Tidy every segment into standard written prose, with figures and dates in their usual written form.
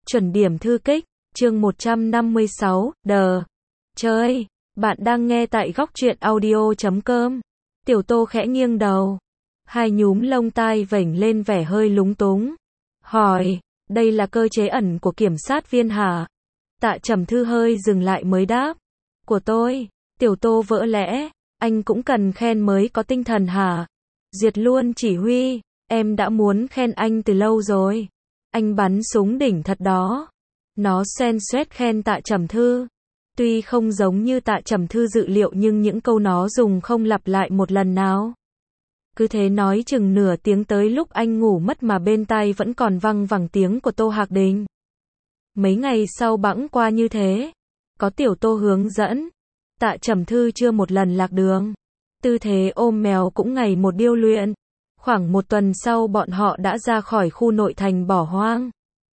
Chuẩn điểm thư kích, chương 156, đờ. Chơi, bạn đang nghe tại góc truyện audio.com. Tiểu Tô khẽ nghiêng đầu. Hai nhúm lông tai vểnh lên vẻ hơi lúng túng. Hỏi, đây là cơ chế ẩn của kiểm sát viên hả? Tạ Trầm Thư hơi dừng lại mới đáp. Của tôi. Tiểu Tô vỡ lẽ, anh cũng cần khen mới có tinh thần hả? Duyệt luôn chỉ huy, em đã muốn khen anh từ lâu rồi. Anh bắn súng đỉnh thật đó. Nó xoen xoét khen Tạ Trầm Thư. Tuy không giống như Tạ Trầm Thư dự liệu nhưng những câu nó dùng không lặp lại một lần nào. Cứ thế nói chừng nửa tiếng tới lúc anh ngủ mất mà bên tai vẫn còn văng vẳng tiếng của Tô Hạc Đình. Mấy ngày sau bẵng qua như thế. Có Tiểu Tô hướng dẫn. Tạ Trầm Thư chưa một lần lạc đường. Tư thế ôm mèo cũng ngày một điêu luyện. Khoảng một tuần sau bọn họ đã ra khỏi khu nội thành bỏ hoang.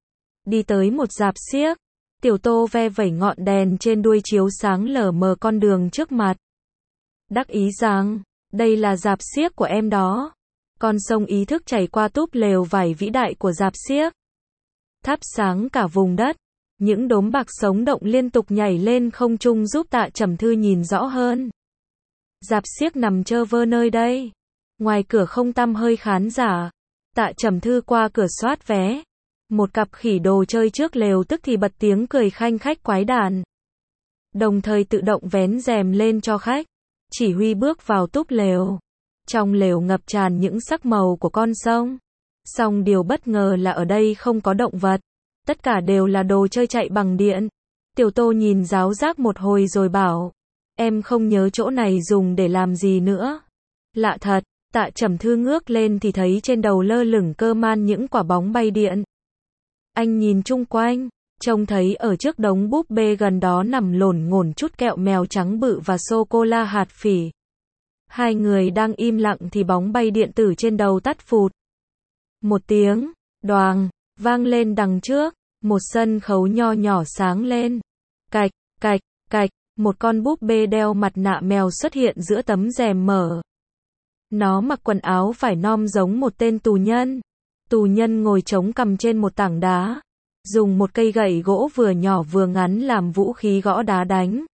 Đi tới một rạp xiếc. Tiểu Tô ve vẩy ngọn đèn trên đuôi chiếu sáng lờ mờ con đường trước mặt. Đắc ý rằng, đây là rạp xiếc của em đó. Con sông ý thức chảy qua túp lều vải vĩ đại của rạp xiếc. Thắp sáng cả vùng đất. Những đốm bạc sống động liên tục nhảy lên không trung giúp Tạ Trầm Thư nhìn rõ hơn. Rạp xiếc nằm trơ vơ nơi đây. Ngoài cửa không tăm hơi khán giả. Tạ Trầm Thư qua cửa soát vé. Một cặp khỉ đồ chơi trước lều tức thì bật tiếng cười khanh khách quái đản. Đồng thời tự động vén rèm lên cho khách. Chỉ huy bước vào túp lều. Trong lều ngập tràn những sắc màu của con sông. Song điều bất ngờ là ở đây không có động vật. Tất cả đều là đồ chơi chạy bằng điện. Tiểu Tô nhìn ráo rác một hồi rồi bảo. Em không nhớ chỗ này dùng để làm gì nữa. Lạ thật. Tạ Trầm Thư ngước lên thì thấy trên đầu lơ lửng cơ man những quả bóng bay điện. Anh nhìn chung quanh, trông thấy ở trước đống búp bê gần đó nằm lổn ngổn chút kẹo mèo trắng bự và sô-cô-la hạt phỉ. Hai người đang im lặng thì bóng bay điện tử trên đầu tắt phụt. Một tiếng, đoàng, vang lên đằng trước, một sân khấu nho nhỏ sáng lên. Cạch, cạch, cạch, một con búp bê đeo mặt nạ mèo xuất hiện giữa tấm rèm mở. Nó mặc quần áo vải nom giống một tên tù nhân. Tù nhân ngồi chống cằm trên một tảng đá. Dùng một cây gậy gỗ vừa nhỏ vừa ngắn làm vũ khí gõ đá đánh.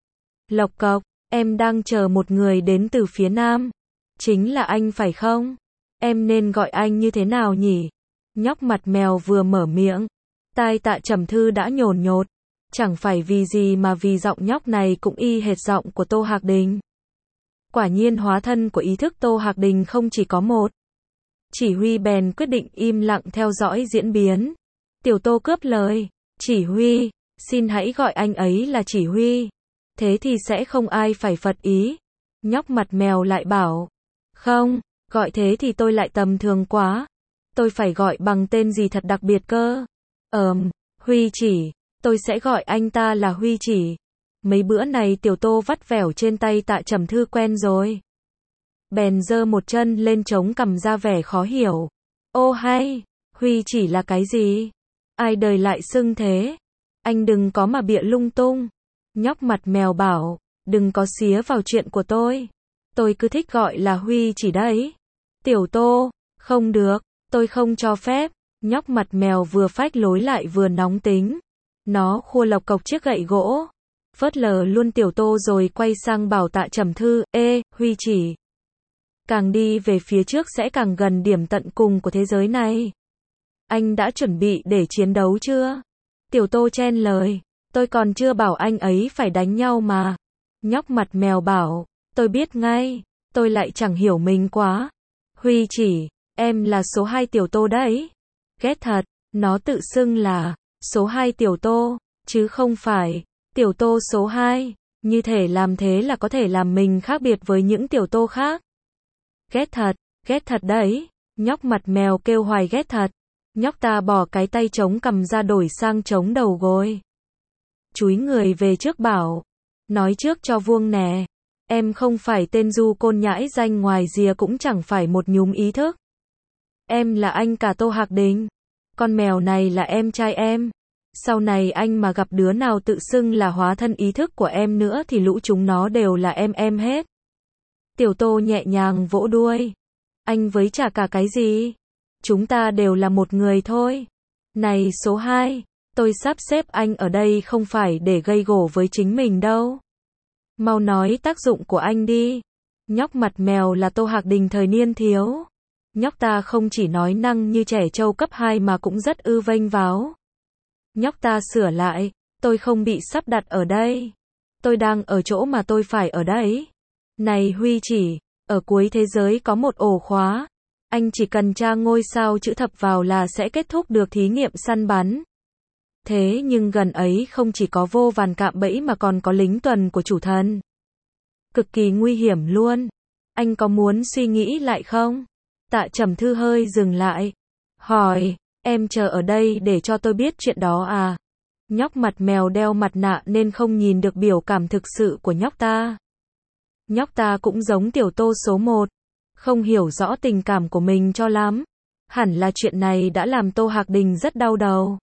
Lộc cộc, em đang chờ một người đến từ phía nam. Chính là anh phải không? Em nên gọi anh như thế nào nhỉ? Nhóc mặt mèo vừa mở miệng. Tai Tạ Trầm Thư đã nhổn nhột. Chẳng phải vì gì mà vì giọng nhóc này cũng y hệt giọng của Tô Hạc Đình. Quả nhiên hóa thân của ý thức Tô Hạc Đình không chỉ có một. Chỉ huy bèn quyết định im lặng theo dõi diễn biến. Tiểu Tô cướp lời. Chỉ huy, xin hãy gọi anh ấy là chỉ huy. Thế thì sẽ không ai phải phật ý. Nhóc mặt mèo lại bảo. Không, gọi thế thì tôi lại tầm thường quá. Tôi phải gọi bằng tên gì thật đặc biệt cơ. Huy Chỉ. Tôi sẽ gọi anh ta là Huy Chỉ. Mấy bữa này Tiểu Tô vắt vẻo trên tay Tạ Trầm Thư quen rồi. Bèn giơ một chân lên chống cằm ra vẻ khó hiểu. Ô hay, Huy Chỉ là cái gì? Ai đời lại xưng thế? Anh đừng có mà bịa lung tung. Nhóc mặt mèo bảo, đừng có xía vào chuyện của tôi. Tôi cứ thích gọi là Huy Chỉ đấy. Tiểu Tô, không được, tôi không cho phép. Nhóc mặt mèo vừa phách lối lại vừa nóng tính. Nó khua lộc cộc chiếc gậy gỗ. Phớt lờ luôn Tiểu Tô rồi quay sang bảo Tạ Trầm Thư, ê, Huy Chỉ. Càng đi về phía trước sẽ càng gần điểm tận cùng của thế giới này. Anh đã chuẩn bị để chiến đấu chưa? Tiểu Tô chen lời, tôi còn chưa bảo anh ấy phải đánh nhau mà. Nhóc mặt mèo bảo, tôi biết ngay, tôi lại chẳng hiểu mình quá. Huy Chỉ, em là số 2 Tiểu Tô đấy. Ghét thật, nó tự xưng là số 2 Tiểu Tô, chứ không phải Tiểu Tô số 2. Như thể làm thế là có thể làm mình khác biệt với những Tiểu Tô khác. Ghét thật đấy. Nhóc mặt mèo kêu hoài ghét thật. Nhóc ta bỏ cái tay chống cằm ra đổi sang chống đầu gối. Chúi người về trước bảo. Nói trước cho vuông nè. Em không phải tên du côn nhãi danh ngoài rìa cũng chẳng phải một nhúm ý thức. Em là anh cả Tô Hạc Đình. Con mèo này là em trai em. Sau này anh mà gặp đứa nào tự xưng là hóa thân ý thức của em nữa thì lũ chúng nó đều là em hết. Tiểu Tô nhẹ nhàng vỗ đuôi. Anh với chả cả cái gì. Chúng ta đều là một người thôi. Này số 2, Tôi sắp xếp anh ở đây không phải để gây gổ với chính mình đâu. Mau nói tác dụng của anh đi. Nhóc mặt mèo là Tô Hạc Đình thời niên thiếu. Nhóc ta không chỉ nói năng như trẻ trâu cấp 2 mà cũng rất vênh váo. Nhóc ta sửa lại, tôi không bị sắp đặt ở đây. Tôi đang ở chỗ mà tôi phải ở đấy. Này Huy chỉ, ở cuối thế giới có một ổ khóa. Anh chỉ cần tra ngôi sao chữ thập vào là sẽ kết thúc được thí nghiệm săn bắn. Thế nhưng gần ấy không chỉ có vô vàn cạm bẫy mà còn có lính tuần của chủ thần. Cực kỳ nguy hiểm luôn. Anh có muốn suy nghĩ lại không? Tạ Trầm Thư hơi dừng lại. Hỏi, em chờ ở đây để cho tôi biết chuyện đó à? Nhóc mặt mèo đeo mặt nạ nên không nhìn được biểu cảm thực sự của nhóc ta. Nhóc ta cũng giống tiểu Tô số 1. Không hiểu rõ tình cảm của mình cho lắm. Hẳn là chuyện này đã làm Tô Hạc Đình rất đau đầu.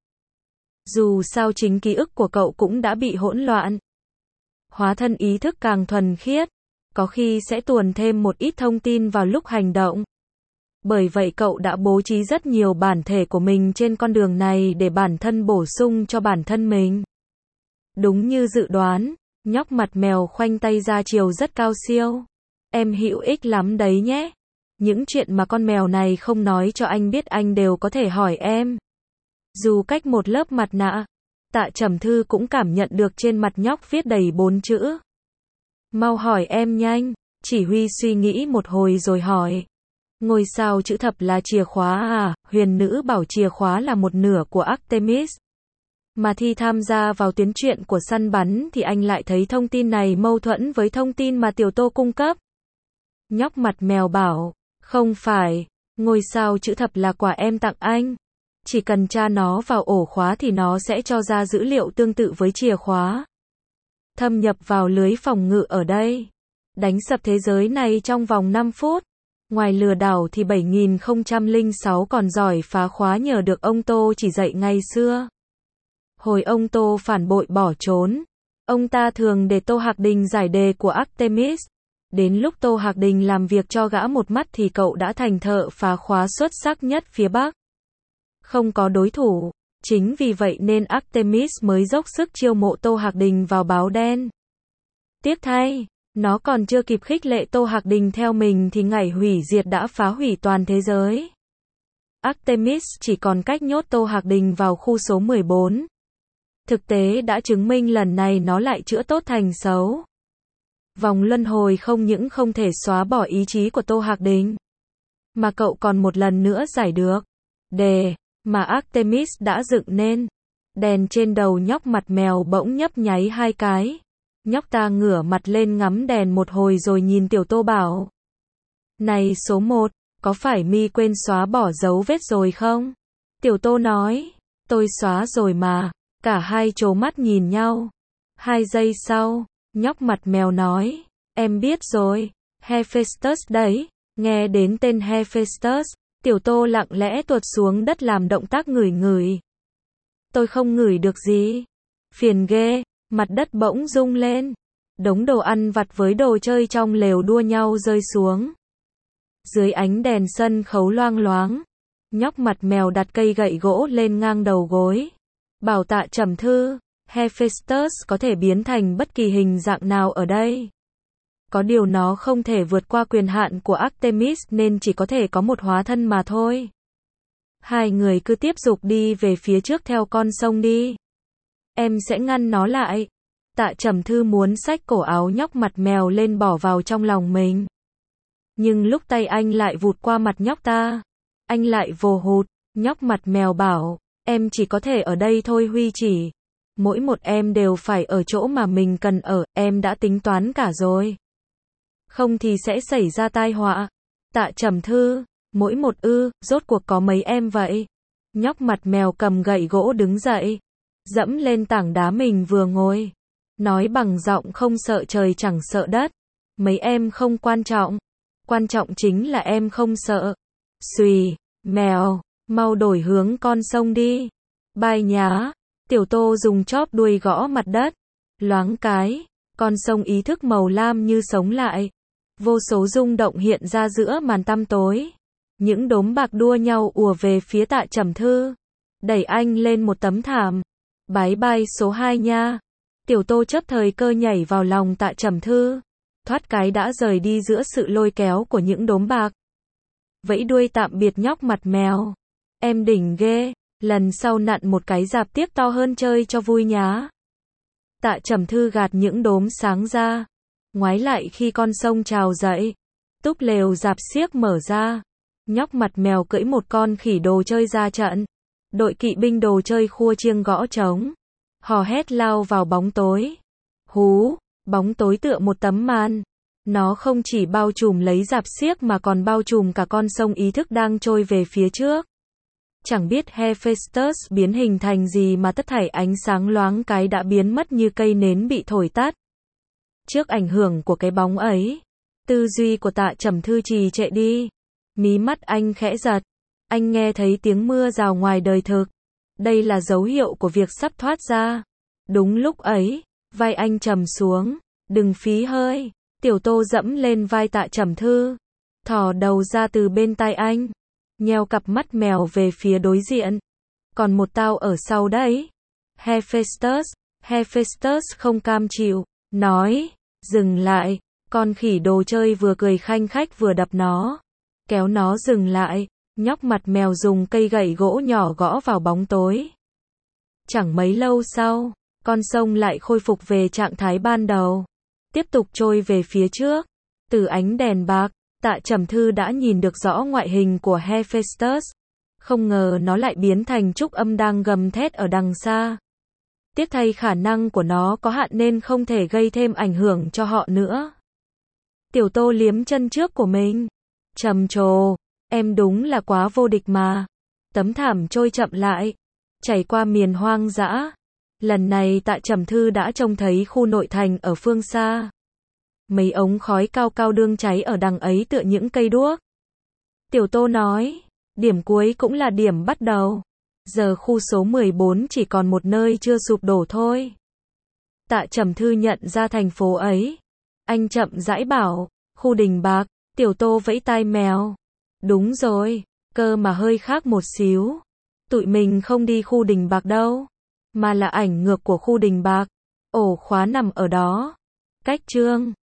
Dù sao chính ký ức của cậu cũng đã bị hỗn loạn. Hóa thân ý thức càng thuần khiết, có khi sẽ tuồn thêm một ít thông tin vào lúc hành động. Bởi vậy cậu đã bố trí rất nhiều bản thể của mình trên con đường này để bản thân bổ sung cho bản thân mình. Đúng như dự đoán, nhóc mặt mèo khoanh tay ra chiều rất cao siêu. Em hữu ích lắm đấy nhé. Những chuyện mà con mèo này không nói cho anh biết anh đều có thể hỏi em. Dù cách một lớp mặt nạ, Tạ Trầm Thư cũng cảm nhận được trên mặt nhóc viết đầy 4 chữ. Mau hỏi em nhanh. Chỉ Huy suy nghĩ một hồi rồi hỏi. Ngôi sao chữ thập là chìa khóa à? Huyền nữ bảo chìa khóa là một nửa của Artemis. Mà khi tham gia vào tuyến truyện của săn bắn thì anh lại thấy thông tin này mâu thuẫn với thông tin mà tiểu Tô cung cấp. Nhóc mặt mèo bảo, không phải, ngôi sao chữ thập là quà em tặng anh. Chỉ cần tra nó vào ổ khóa thì nó sẽ cho ra dữ liệu tương tự với chìa khóa. Thâm nhập vào lưới phòng ngự ở đây. Đánh sập thế giới này trong vòng 5 phút. Ngoài lừa đảo thì 7006 còn giỏi phá khóa nhờ được ông Tô chỉ dạy ngày xưa. Hồi ông Tô phản bội bỏ trốn, ông ta thường để Tô Hạc Đình giải đề của Artemis. Đến lúc Tô Hạc Đình làm việc cho gã một mắt thì cậu đã thành thợ phá khóa xuất sắc nhất phía Bắc. Không có đối thủ, chính vì vậy nên Artemis mới dốc sức chiêu mộ Tô Hạc Đình vào báo đen. Tiếc thay, nó còn chưa kịp khích lệ Tô Hạc Đình theo mình thì ngày hủy diệt đã phá hủy toàn thế giới. Artemis chỉ còn cách nhốt Tô Hạc Đình vào khu số 14. Thực tế đã chứng minh lần này nó lại chữa tốt thành xấu. Vòng luân hồi không những không thể xóa bỏ ý chí của Tô Hạc Đình, mà cậu còn một lần nữa giải được đề mà Artemis đã dựng nên. Đèn trên đầu nhóc mặt mèo bỗng nhấp nháy 2 cái. Nhóc ta ngửa mặt lên ngắm đèn một hồi rồi nhìn tiểu Tô bảo. Này số 1, có phải mi quên xóa bỏ dấu vết rồi không? Tiểu Tô nói, tôi xóa rồi mà. Cả hai trố mắt nhìn nhau. 2 giây sau, nhóc mặt mèo nói, em biết rồi, Hephaestus đấy. Nghe đến tên Hephaestus, tiểu Tô lặng lẽ tuột xuống đất làm động tác ngửi ngửi. Tôi không ngửi được gì. Phiền ghê, mặt đất bỗng rung lên. Đống đồ ăn vặt với đồ chơi trong lều đua nhau rơi xuống. Dưới ánh đèn sân khấu loang loáng, nhóc mặt mèo đặt cây gậy gỗ lên ngang đầu gối. Bảo Tạ Trầm Thư, Hephaestus có thể biến thành bất kỳ hình dạng nào ở đây. Có điều nó không thể vượt qua quyền hạn của Artemis nên chỉ có thể có một hóa thân mà thôi. Hai người cứ tiếp tục đi về phía trước theo con sông đi. Em sẽ ngăn nó lại. Tạ Trầm Thư muốn xách cổ áo nhóc mặt mèo lên bỏ vào trong lòng mình. Nhưng lúc tay anh lại vụt qua mặt nhóc ta. Anh lại vồ hụt, nhóc mặt mèo bảo. Em chỉ có thể ở đây thôi Huy chỉ. Mỗi một em đều phải ở chỗ mà mình cần ở, em đã tính toán cả rồi. Không thì sẽ xảy ra tai họa. Tạ Trầm Thư, mỗi một rốt cuộc có mấy em vậy? Nhóc mặt mèo cầm gậy gỗ đứng dậy. Dẫm lên tảng đá mình vừa ngồi. Nói bằng giọng không sợ trời chẳng sợ đất. Mấy em không quan trọng. Quan trọng chính là em không sợ. Xùy, mèo. Mau đổi hướng con sông đi. Bai nhá. Tiểu Tô dùng chóp đuôi gõ mặt đất. Loáng cái, con sông ý thức màu lam như sống lại. Vô số rung động hiện ra giữa màn tăm tối. Những đốm bạc đua nhau ùa về phía Tạ Trầm Thư. Đẩy anh lên một tấm thảm. Bái bai số 2 nha. Tiểu Tô chấp thời cơ nhảy vào lòng Tạ Trầm Thư, thoát cái đã rời đi giữa sự lôi kéo của những đốm bạc. Vẫy đuôi tạm biệt nhóc mặt mèo. Em đỉnh ghê, lần sau nặn một cái rạp tiếp to hơn chơi cho vui nhá. Tạ Trầm Thư gạt những đốm sáng ra, ngoái lại khi con sông trào dậy. Túp lều rạp xiếc mở ra. Nhóc mặt mèo cưỡi một con khỉ đồ chơi ra trận. Đội kỵ binh đồ chơi khua chiêng gõ trống, hò hét lao vào bóng tối. Hú, bóng tối tựa một tấm màn. Nó không chỉ bao trùm lấy rạp xiếc mà còn bao trùm cả con sông ý thức đang trôi về phía trước. Chẳng biết Hephaestus biến hình thành gì mà tất thảy ánh sáng loáng cái đã biến mất như cây nến bị thổi tắt. Trước ảnh hưởng của cái bóng ấy, tư duy của Tạ Trầm Thư trì trệ đi. Mí mắt anh khẽ giật. Anh nghe thấy tiếng mưa rào ngoài đời thực. Đây là dấu hiệu của việc sắp thoát ra. Đúng lúc ấy, vai anh trầm xuống. Đừng phí hơi. Tiểu Tô dẫm lên vai Tạ Trầm Thư, thò đầu ra từ bên tai anh, nheo cặp mắt mèo về phía đối diện. Còn một tao ở sau đấy. Hephaestus không cam chịu, nói, dừng lại. Con khỉ đồ chơi vừa cười khanh khách vừa đập nó, kéo nó dừng lại. Nhóc mặt mèo dùng cây gậy gỗ nhỏ gõ vào bóng tối. Chẳng mấy lâu sau, con sông lại khôi phục về trạng thái ban đầu, tiếp tục trôi về phía trước. Từ ánh đèn bạc, Tạ Trầm Thư đã nhìn được rõ ngoại hình của Hephaestus. Không ngờ nó lại biến thành trúc âm đang gầm thét ở đằng xa. Tiếc thay khả năng của nó có hạn nên không thể gây thêm ảnh hưởng cho họ nữa. Tiểu Tô liếm chân trước của mình. Trầm trồ, em đúng là quá vô địch mà. Tấm thảm trôi chậm lại, chảy qua miền hoang dã. Lần này Tạ Trầm Thư đã trông thấy khu nội thành ở phương xa. Mấy ống khói cao cao đương cháy ở đằng ấy tựa những cây đuốc. Tiểu Tô nói, điểm cuối cũng là điểm bắt đầu. Giờ khu số 14 chỉ còn một nơi chưa sụp đổ thôi. Tạ Trầm Thư nhận ra thành phố ấy. Anh chậm rãi bảo, khu Đình Bạc. Tiểu Tô vẫy tai mèo. Đúng rồi, cơ mà hơi khác một xíu. Tụi mình không đi khu Đình Bạc đâu, mà là ảnh ngược của khu Đình Bạc. Ổ khóa nằm ở đó. Cách chương